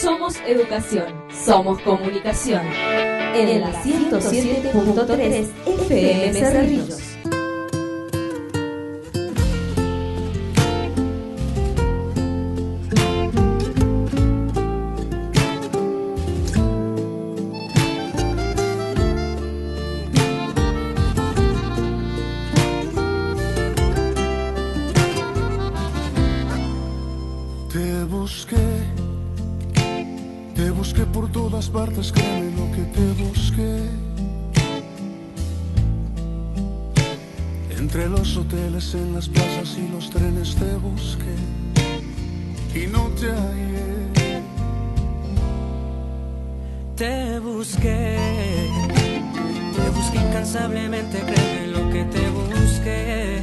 Somos educación, somos comunicación. En la 107.3 FM Cerrillos. Te busqué por todas partes, créeme lo que te busqué. Entre los hoteles, en las plazas y los trenes te busqué y no te hallé. Te busqué incansablemente, créeme lo que te busqué.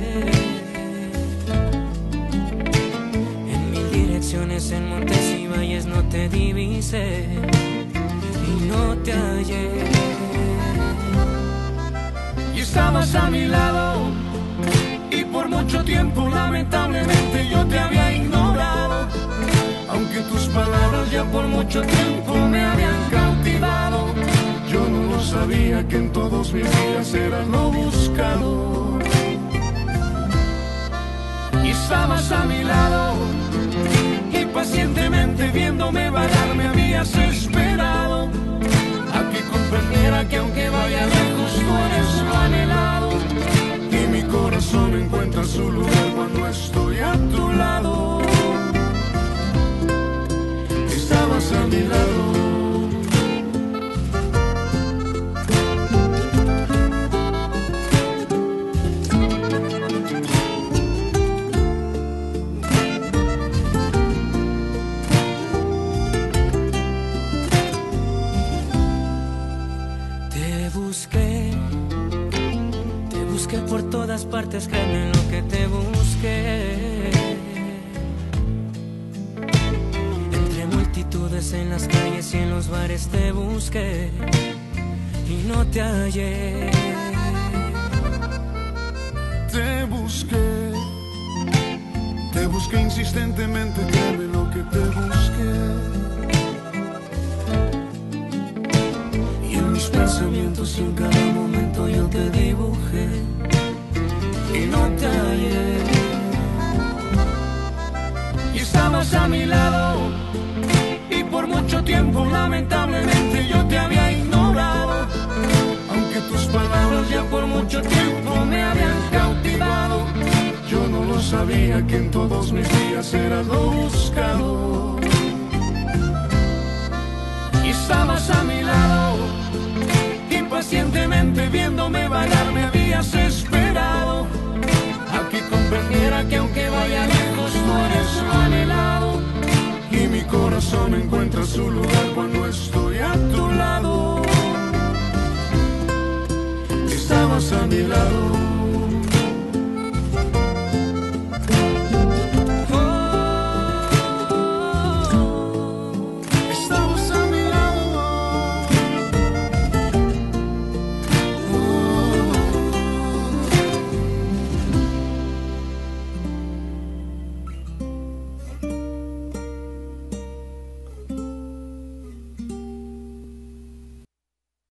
En mil direcciones, en montes y valles no te divisé y no te hallé. Y estabas a mi lado y por mucho tiempo lamentablemente yo te había ignorado, aunque tus palabras ya por mucho tiempo me habían cautivado. Yo no lo sabía que en todos mis días eras lo buscado. Y estabas a mi lado y pacientemente viéndome vagar me habías esperado a que comprendiera que aunque vaya lejos tú eres lo anhelado. Y mi corazón encuentra su lugar cuando estoy a tu lado. Estabas a mi lado. Te busqué por todas partes, créeme lo que te busqué. Entre multitudes en las calles y en los bares te busqué y no te hallé. Te busqué insistentemente, créeme lo que te busqué. Mis pensamientos en cada momento yo te dibujé y no te hallé. Y estabas a mi lado y por mucho tiempo lamentablemente yo te había ignorado, aunque tus palabras ya por mucho tiempo me habían cautivado. Yo no lo sabía que en todos mis días eras lo buscado. Y estabas a mi lado y pacientemente viéndome vagar me habías esperado a que comprendiera que aunque vaya lejos tú eres lo anhelado. Y mi corazón encuentra su lugar cuando estoy a tu lado. Estabas a mi lado.